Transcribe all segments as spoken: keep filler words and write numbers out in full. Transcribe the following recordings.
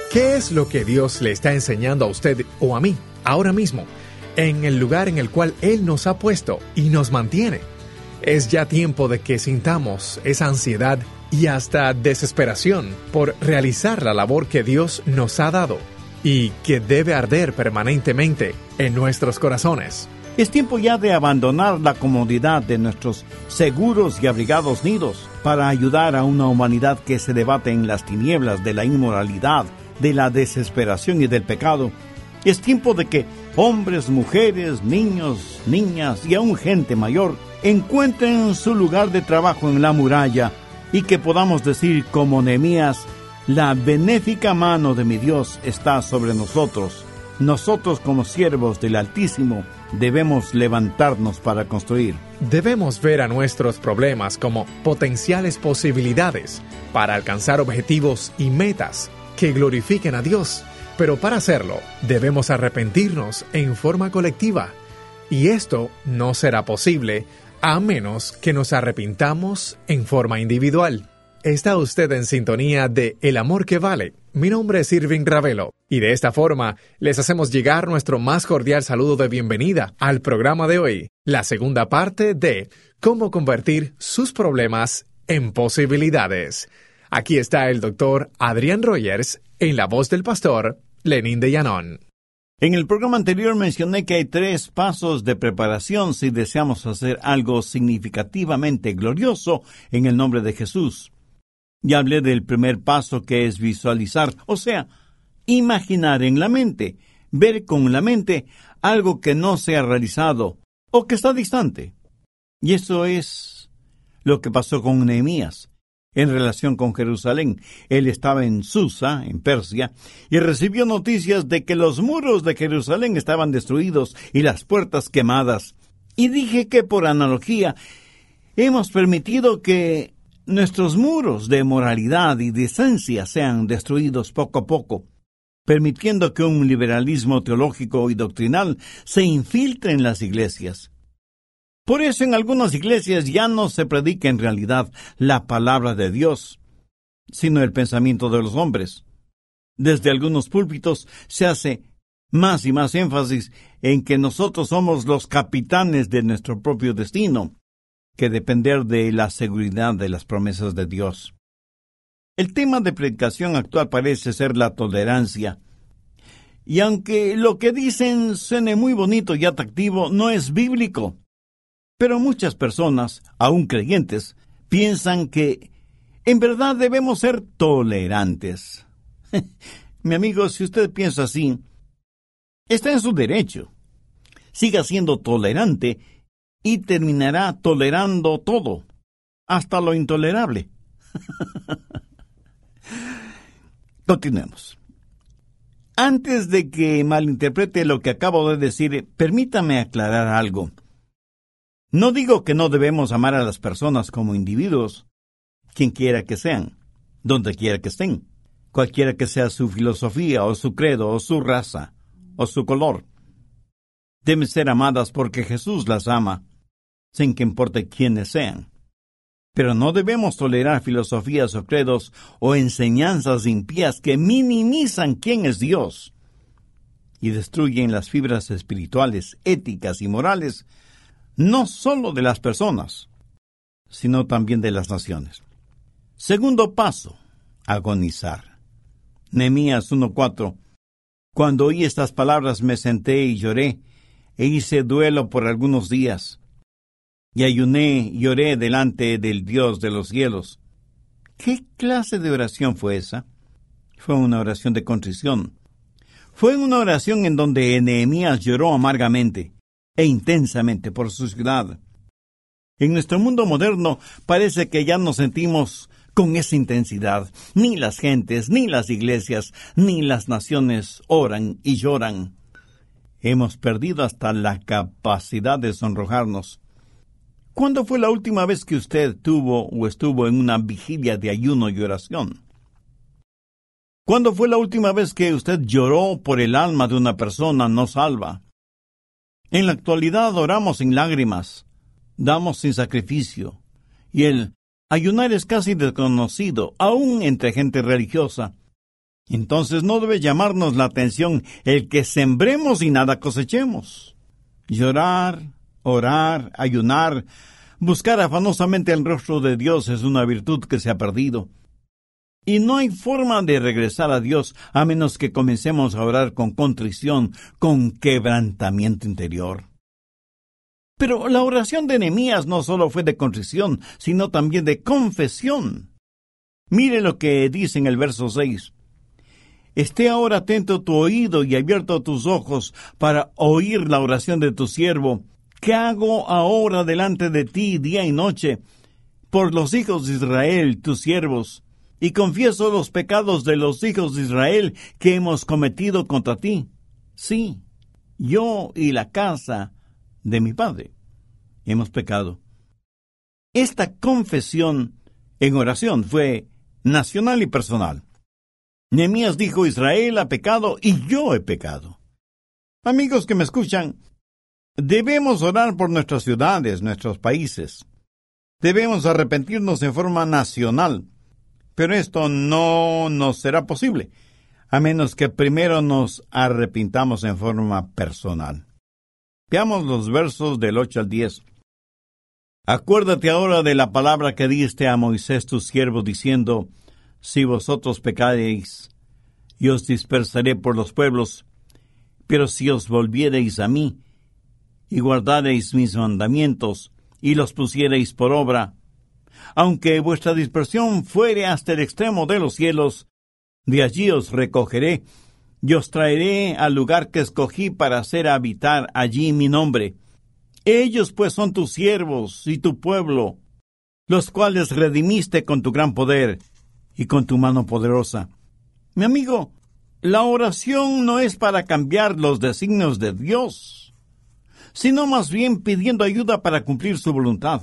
¿Qué es lo que Dios le está enseñando a usted o a mí ahora mismo, en el lugar en el cual Él nos ha puesto y nos mantiene? Es ya tiempo de que sintamos esa ansiedad y hasta desesperación por realizar la labor que Dios nos ha dado y que debe arder permanentemente en nuestros corazones. Es tiempo ya de abandonar la comodidad de nuestros seguros y abrigados nidos para ayudar a una humanidad que se debate en las tinieblas de la inmoralidad, de la desesperación y del pecado. Es tiempo de que hombres, mujeres, niños, niñas y aún gente mayor encuentren su lugar de trabajo en la muralla y que podamos decir como Nehemías: la benéfica mano de mi Dios está sobre nosotros. Nosotros como siervos del Altísimo debemos levantarnos para construir. Debemos ver a nuestros problemas como potenciales posibilidades para alcanzar objetivos y metas que glorifiquen a Dios. Pero para hacerlo, debemos arrepentirnos en forma colectiva. Y esto no será posible a menos que nos arrepintamos en forma individual. Está usted en sintonía de El Amor que Vale. Mi nombre es Irving Ravelo y de esta forma les hacemos llegar nuestro más cordial saludo de bienvenida al programa de hoy, la segunda parte de Cómo convertir sus problemas en posibilidades. Aquí está el doctor Adrián Rogers en la voz del pastor Lenín de Llanón. En el programa anterior mencioné que hay tres pasos de preparación si deseamos hacer algo significativamente glorioso en el nombre de Jesús. Ya hablé del primer paso, que es visualizar, o sea, imaginar en la mente, ver con la mente algo que no se ha realizado o que está distante. Y eso es lo que pasó con Nehemías en relación con Jerusalén. Él estaba en Susa, en Persia, y recibió noticias de que los muros de Jerusalén estaban destruidos y las puertas quemadas. Y dije que por analogía hemos permitido que nuestros muros de moralidad y decencia sean destruidos poco a poco, permitiendo que un liberalismo teológico y doctrinal se infiltre en las iglesias. Por eso en algunas iglesias ya no se predica en realidad la palabra de Dios, sino el pensamiento de los hombres. Desde algunos púlpitos se hace más y más énfasis en que nosotros somos los capitanes de nuestro propio destino, que depender de la seguridad de las promesas de Dios. El tema de predicación actual parece ser la tolerancia. Y aunque lo que dicen suene muy bonito y atractivo, no es bíblico. Pero muchas personas, aún creyentes, piensan que en verdad debemos ser tolerantes. Mi amigo, si usted piensa así, está en su derecho. Siga siendo tolerante y terminará tolerando todo, hasta lo intolerable. Continuemos. Antes de que malinterprete lo que acabo de decir, permítame aclarar algo. No digo que no debemos amar a las personas como individuos, quien quiera que sean, donde quiera que estén, cualquiera que sea su filosofía o su credo o su raza o su color. Deben ser amadas porque Jesús las ama, sin que importe quiénes sean. Pero no debemos tolerar filosofías o credos o enseñanzas impías que minimizan quién es Dios y destruyen las fibras espirituales, éticas y morales, no solo de las personas, sino también de las naciones. Segundo paso, agonizar. Nehemías uno cuatro. Cuando oí estas palabras me senté y lloré, e hice duelo por algunos días, y ayuné y oré delante del Dios de los cielos. ¿Qué clase de oración fue esa? Fue una oración de contrición. Fue una oración en donde Nehemías lloró amargamente e intensamente por su ciudad. En nuestro mundo moderno parece que ya no sentimos con esa intensidad. Ni las gentes, ni las iglesias, ni las naciones oran y lloran. Hemos perdido hasta la capacidad de sonrojarnos. ¿Cuándo fue la última vez que usted tuvo o estuvo en una vigilia de ayuno y oración? ¿Cuándo fue la última vez que usted lloró por el alma de una persona no salva? En la actualidad oramos sin lágrimas, damos sin sacrificio, y el ayunar es casi desconocido, aún entre gente religiosa. Entonces no debe llamarnos la atención el que sembremos y nada cosechemos. Llorar, orar, ayunar, buscar afanosamente el rostro de Dios es una virtud que se ha perdido. Y no hay forma de regresar a Dios a menos que comencemos a orar con contrición, con quebrantamiento interior. Pero la oración de Nehemías no solo fue de contrición, sino también de confesión. Mire lo que dice en el verso seis. Esté ahora atento tu oído y abierto tus ojos para oír la oración de tu siervo, que hago ahora delante de ti día y noche, por los hijos de Israel, tus siervos, y confieso los pecados de los hijos de Israel que hemos cometido contra ti. Sí, yo y la casa de mi padre hemos pecado. Esta confesión en oración fue nacional y personal. Nehemías dijo, Israel ha pecado y yo he pecado. Amigos que me escuchan, debemos orar por nuestras ciudades, nuestros países. Debemos arrepentirnos en forma nacional, pero esto no nos será posible, a menos que primero nos arrepintamos en forma personal. Veamos los versos del ocho al diez. Acuérdate ahora de la palabra que diste a Moisés tu siervo, diciendo, si vosotros pecareis, yo os dispersaré por los pueblos, pero si os volviereis a mí, y guardareis mis mandamientos, y los pusiereis por obra, aunque vuestra dispersión fuere hasta el extremo de los cielos, de allí os recogeré, y os traeré al lugar que escogí para hacer habitar allí mi nombre. Ellos pues son tus siervos y tu pueblo, los cuales redimiste con tu gran poder y con tu mano poderosa. Mi amigo, la oración no es para cambiar los designios de Dios, sino más bien pidiendo ayuda para cumplir su voluntad.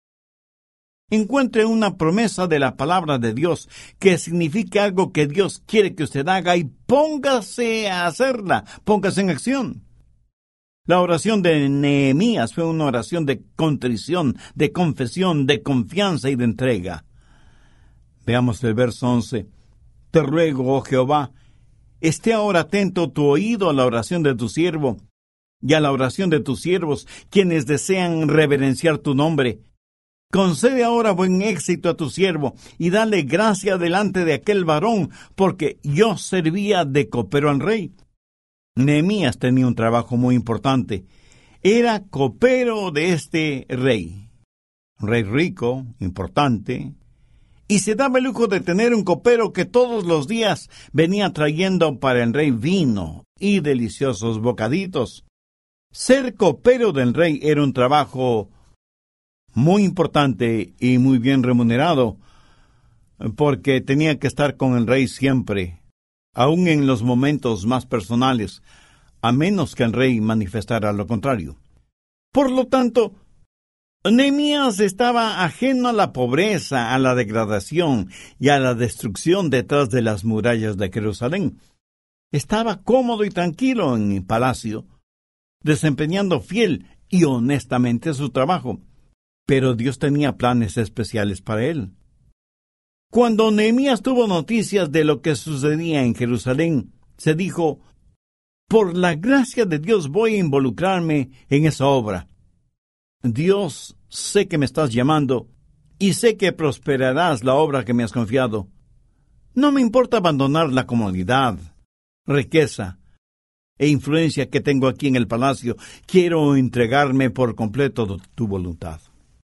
Encuentre una promesa de la palabra de Dios que signifique algo que Dios quiere que usted haga y póngase a hacerla, póngase en acción. La oración de Nehemías fue una oración de contrición, de confesión, de confianza y de entrega. Veamos el verso once. Te ruego, oh Jehová, esté ahora atento tu oído a la oración de tu siervo y a la oración de tus siervos, quienes desean reverenciar tu nombre. Concede ahora buen éxito a tu siervo y dale gracia delante de aquel varón, porque yo servía de copero al rey. Nehemías tenía un trabajo muy importante. Era copero de este rey. Un rey rico, importante, y se daba el lujo de tener un copero que todos los días venía trayendo para el rey vino y deliciosos bocaditos. Ser copero del rey era un trabajo muy importante y muy bien remunerado, porque tenía que estar con el rey siempre, aun en los momentos más personales, a menos que el rey manifestara lo contrario. Por lo tanto, Nehemías estaba ajeno a la pobreza, a la degradación y a la destrucción detrás de las murallas de Jerusalén. Estaba cómodo y tranquilo en el palacio, desempeñando fiel y honestamente su trabajo. Pero Dios tenía planes especiales para él. Cuando Nehemías tuvo noticias de lo que sucedía en Jerusalén, se dijo, por la gracia de Dios voy a involucrarme en esa obra. Dios, sé que me estás llamando y sé que prosperarás la obra que me has confiado. No me importa abandonar la comodidad, riqueza e influencia que tengo aquí en el palacio. Quiero entregarme por completo a tu voluntad.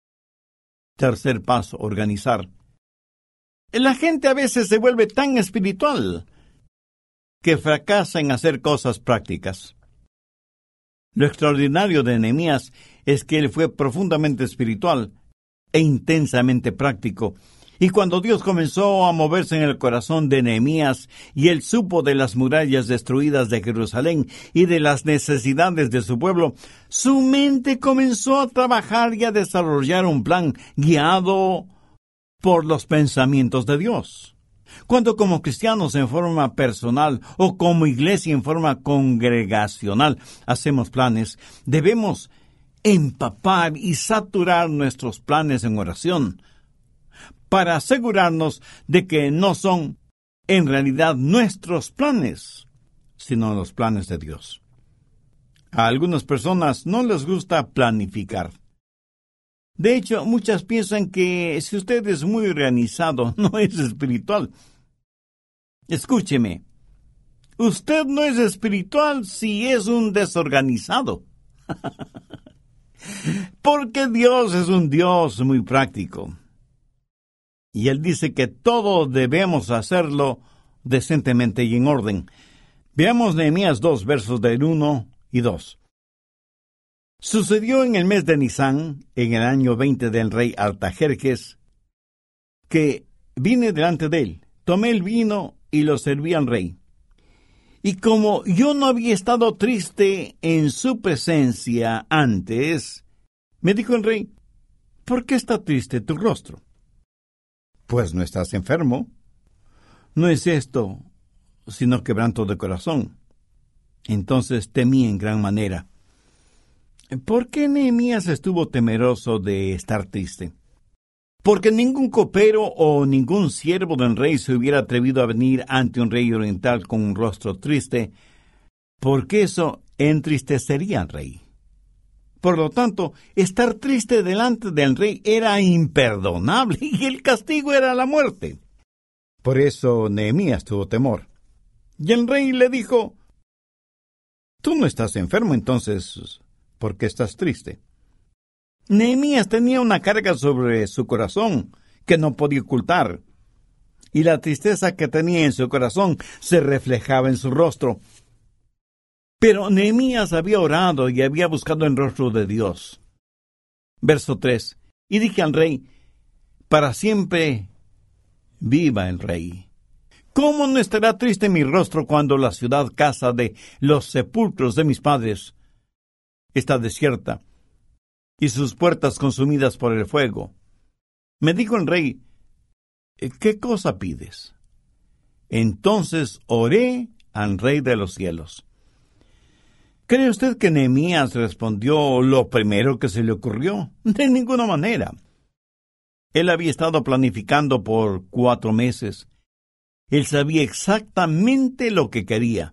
Tercer paso, organizar. La gente a veces se vuelve tan espiritual que fracasa en hacer cosas prácticas. Lo extraordinario de Nehemías es que él fue profundamente espiritual e intensamente práctico. Y cuando Dios comenzó a moverse en el corazón de Nehemías y él supo de las murallas destruidas de Jerusalén y de las necesidades de su pueblo, su mente comenzó a trabajar y a desarrollar un plan guiado por los pensamientos de Dios. Cuando como cristianos en forma personal o como iglesia en forma congregacional hacemos planes, debemos empapar y saturar nuestros planes en oración, para asegurarnos de que no son en realidad nuestros planes, sino los planes de Dios. A algunas personas no les gusta planificar. De hecho, muchas piensan que si usted es muy organizado, no es espiritual. Escúcheme, usted no es espiritual si es un desorganizado. Porque Dios es un Dios muy práctico. Y Él dice que todo debemos hacerlo decentemente y en orden. Veamos Nehemías dos, versos del uno y dos. Sucedió en el mes de Nisán, en el año veinte del rey Artajerjes, que vine delante de él, tomé el vino y lo serví al rey. Y como yo no había estado triste en su presencia antes, me dijo el rey, ¿por qué está triste tu rostro? Pues no estás enfermo. No es esto, sino quebranto de corazón. Entonces temí en gran manera. ¿Por qué Nehemías estuvo temeroso de estar triste? Porque ningún copero o ningún siervo del rey se hubiera atrevido a venir ante un rey oriental con un rostro triste, porque eso entristecería al rey. Por lo tanto, estar triste delante del rey era imperdonable y el castigo era la muerte. Por eso Nehemías tuvo temor. Y el rey le dijo, «Tú no estás enfermo, entonces, ¿por qué estás triste?» Nehemías tenía una carga sobre su corazón que no podía ocultar, y la tristeza que tenía en su corazón se reflejaba en su rostro. Pero Nehemías había orado y había buscado el rostro de Dios. Verso tres. Y dije al rey, para siempre viva el rey. ¿Cómo no estará triste mi rostro cuando la ciudad casa de los sepulcros de mis padres está desierta y sus puertas consumidas por el fuego? Me dijo el rey, ¿qué cosa pides? Entonces oré al Rey de los cielos. ¿Cree usted que Nehemías respondió lo primero que se le ocurrió? De ninguna manera. Él había estado planificando por cuatro meses. Él sabía exactamente lo que quería.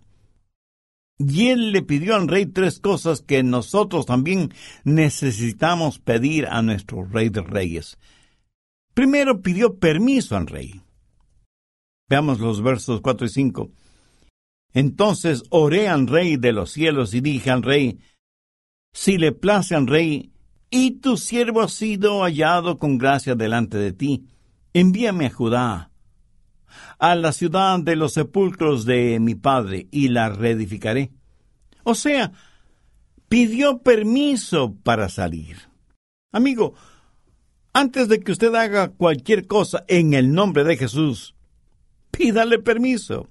Y él le pidió al rey tres cosas que nosotros también necesitamos pedir a nuestro Rey de Reyes. Primero pidió permiso al rey. Veamos los versos cuatro y cinco. Entonces oré al Rey de los cielos y dije al rey, si le place al rey, y tu siervo ha sido hallado con gracia delante de ti, envíame a Judá, a la ciudad de los sepulcros de mi padre, y la reedificaré. O sea, pidió permiso para salir. Amigo, antes de que usted haga cualquier cosa en el nombre de Jesús, pídale permiso.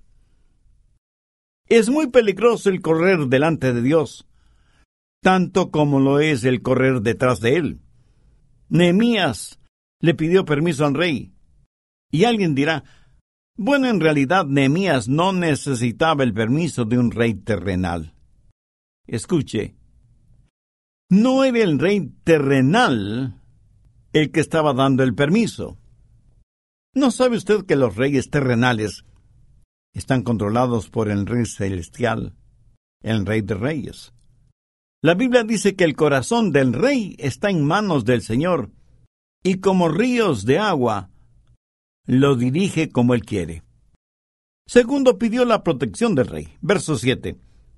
Es muy peligroso el correr delante de Dios, tanto como lo es el correr detrás de Él. Nehemías le pidió permiso al rey. Y alguien dirá, bueno, en realidad Nehemías no necesitaba el permiso de un rey terrenal. Escuche, no era el rey terrenal el que estaba dando el permiso. ¿No sabe usted que los reyes terrenales están controlados por el Rey Celestial, el Rey de Reyes? La Biblia dice que el corazón del rey está en manos del Señor, y como ríos de agua, lo dirige como Él quiere. Segundo, pidió la protección del rey. Verso siete.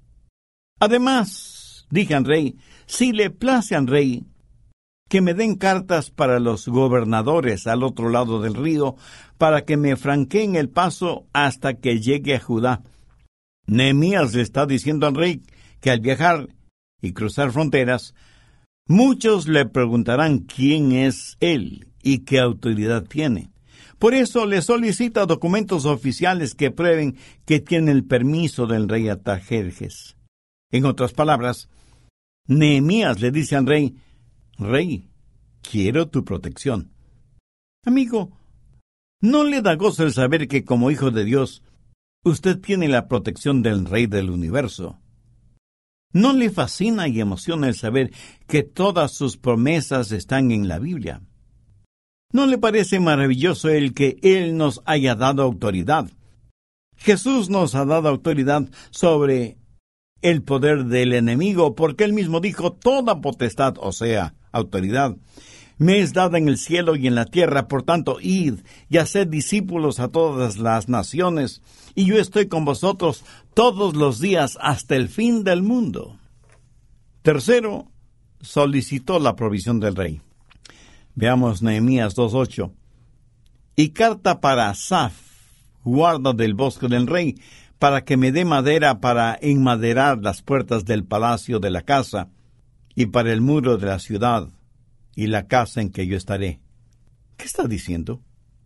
Además, dije al rey, si le place al rey, que me den cartas para los gobernadores al otro lado del río, para que me franqueen el paso hasta que llegue a Judá. Nehemías le está diciendo al rey que al viajar y cruzar fronteras, muchos le preguntarán quién es él y qué autoridad tiene. Por eso le solicita documentos oficiales que prueben que tiene el permiso del rey Artajerjes. En otras palabras, Nehemías le dice al rey, Rey, quiero tu protección. Amigo, ¿no le da gozo el saber que como hijo de Dios, usted tiene la protección del Rey del universo? ¿No le fascina y emociona el saber que todas sus promesas están en la Biblia? ¿No le parece maravilloso el que Él nos haya dado autoridad Jesús nos ha dado autoridad sobre el poder del enemigo, porque él mismo dijo: toda potestad, o sea, autoridad, me es dada en el cielo y en la tierra. Por tanto, id y haced discípulos a todas las naciones, y yo estoy con vosotros todos los días hasta el fin del mundo. Tercero, solicitó la provisión del rey. Veamos Nehemías dos ocho. Y carta para Asaf, guarda del bosque del rey, para que me dé madera para enmaderar las puertas del palacio de la casa, y para el muro de la ciudad, y la casa en que yo estaré. ¿Qué está diciendo?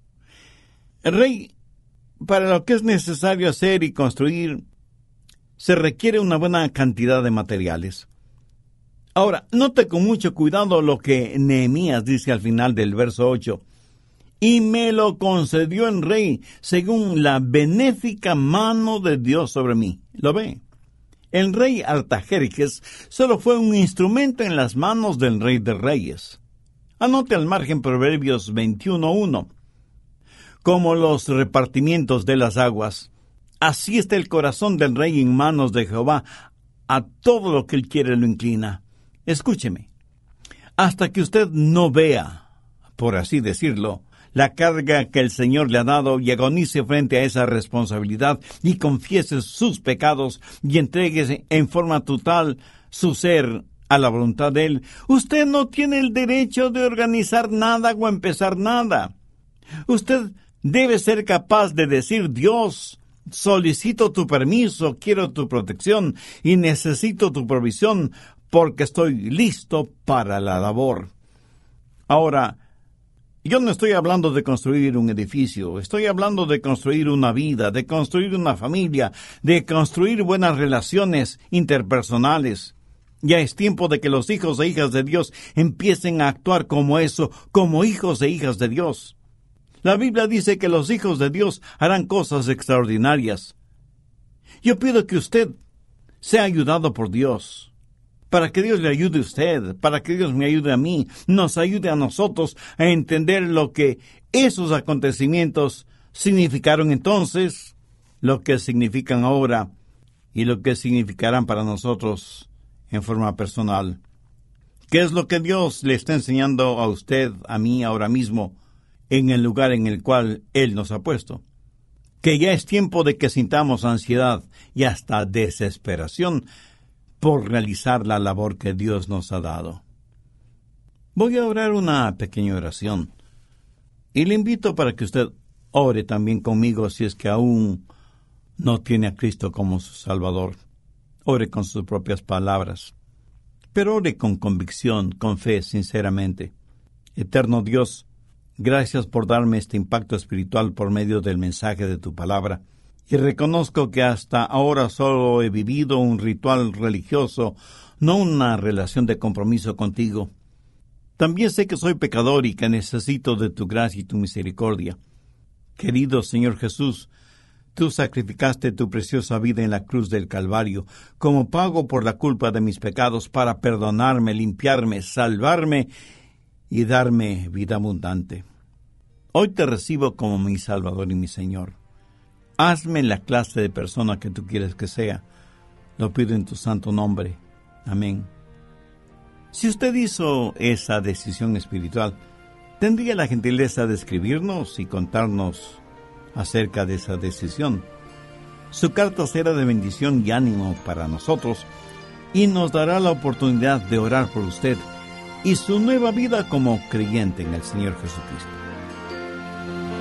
El rey, para lo que es necesario hacer y construir, se requiere una buena cantidad de materiales. Ahora, note con mucho cuidado lo que Nehemías dice al final del verso ocho. Y me lo concedió el rey según la benéfica mano de Dios sobre mí. ¿Lo ve? El rey Artajerjes solo fue un instrumento en las manos del rey de reyes. Anote al margen Proverbios veintiuno uno. Como los repartimientos de las aguas, así está el corazón del rey en manos de Jehová. A todo lo que él quiere lo inclina. Escúcheme. Hasta que usted no vea, por así decirlo, la carga que el Señor le ha dado y agonice frente a esa responsabilidad y confiese sus pecados y entregue en forma total su ser a la voluntad de Él, usted no tiene el derecho de organizar nada o empezar nada. Usted debe ser capaz de decir: Dios, solicito tu permiso, quiero tu protección y necesito tu provisión porque estoy listo para la labor. Ahora, yo no estoy hablando de construir un edificio, estoy hablando de construir una vida, de construir una familia, de construir buenas relaciones interpersonales. Ya es tiempo de que los hijos e hijas de Dios empiecen a actuar como eso, como hijos e hijas de Dios. La Biblia dice que los hijos de Dios harán cosas extraordinarias. Yo pido que usted sea ayudado por Dios, para que Dios le ayude a usted, para que Dios me ayude a mí, nos ayude a nosotros a entender lo que esos acontecimientos significaron entonces, lo que significan ahora y lo que significarán para nosotros en forma personal. ¿Qué es lo que Dios le está enseñando a usted, a mí, ahora mismo, en el lugar en el cual Él nos ha puesto? Que ya es tiempo de que sintamos ansiedad y hasta desesperación por realizar la labor que Dios nos ha dado. Voy a orar una pequeña oración y le invito para que usted ore también conmigo si es que aún no tiene a Cristo como su Salvador. Ore con sus propias palabras, pero ore con convicción, con fe, sinceramente. Eterno Dios, gracias por darme este impacto espiritual por medio del mensaje de tu palabra. Y reconozco que hasta ahora solo he vivido un ritual religioso, no una relación de compromiso contigo. También sé que soy pecador y que necesito de tu gracia y tu misericordia. Querido Señor Jesús, tú sacrificaste tu preciosa vida en la cruz del Calvario como pago por la culpa de mis pecados para perdonarme, limpiarme, salvarme y darme vida abundante. Hoy te recibo como mi Salvador y mi Señor. Hazme la clase de persona que tú quieres que sea. Lo pido en tu santo nombre. Amén. Si usted hizo esa decisión espiritual, ¿tendría la gentileza de escribirnos y contarnos acerca de esa decisión? Su carta será de bendición y ánimo para nosotros y nos dará la oportunidad de orar por usted y su nueva vida como creyente en el Señor Jesucristo.